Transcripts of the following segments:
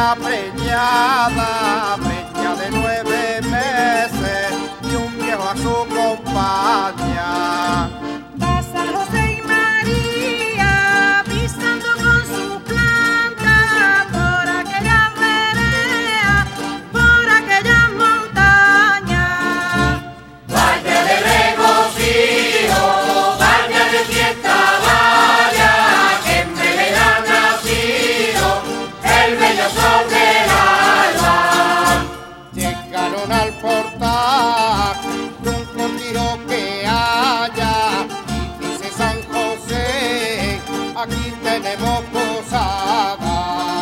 niña preñada, preña de 9 meses y un viejo a su compañía. Pasa José y María pisando con su planta por aquella vereda, por aquella montaña. Vaya de regocijo, vaya de fiesta, vaya, que en Belén ha nacido el bello sol del alba. Llegaron al portal de un cortijo que haya y dice San José, aquí tenemos posada.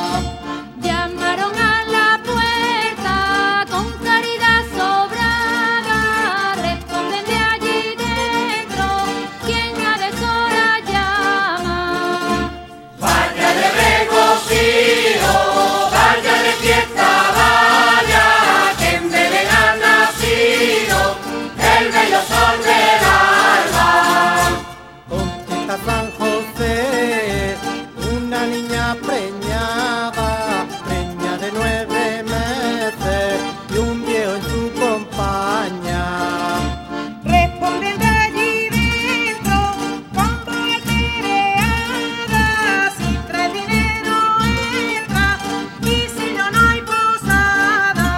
Llamaron a la puerta con caridad sobrada, responden de allí dentro, quien a deshora llama. Vaya de regocijo, vaya de fiesta, vaya, que en Belén ha nacido el bello sol del alba. Contesta San José, una niña preñada, preña de 9 meses y un viejo en su compañía. Responden de allí dentro con voz alterada, si trae dinero entra y si no, no hay posada.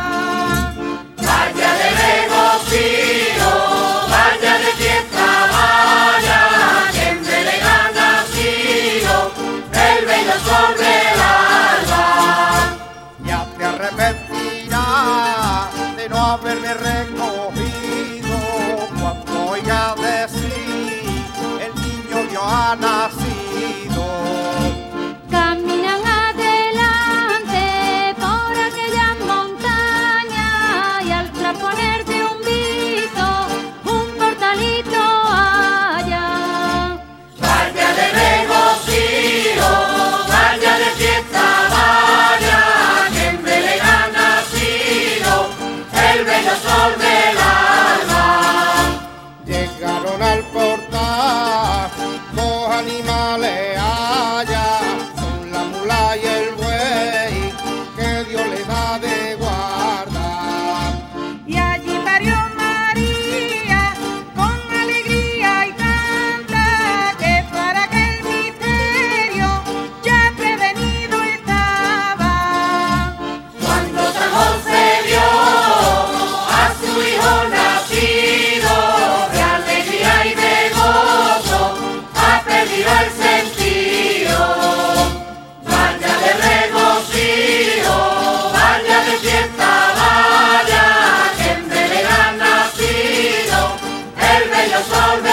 Vaya de regocijo, vaya de fiesta, vaya, que en Belén ha nacido el bello sol del alba. Ya te arrepentirás de no haberme recogido cuando oigas decir el niño Dios ha nacido. Caminan adelante por aquella montaña y al trasponer de un viso un portalito haya. Vaya de regocijo, vaya de fiesta, vaya, que en Belén ha nacido el bello sol del alba. Llegaron al portal, dos animales haya, son la mula y el buey, que Dios les da de guardar. Y allí parió María con alegría y canta, que para aquel misterio ya prevenido estaba. Cuando San José vio a su hijo nacido, de alegría y de gozo ha perdido el sentido. Vaya de regocijo, vaya de fiesta, vaya, que en Belén ha nacido el bello sol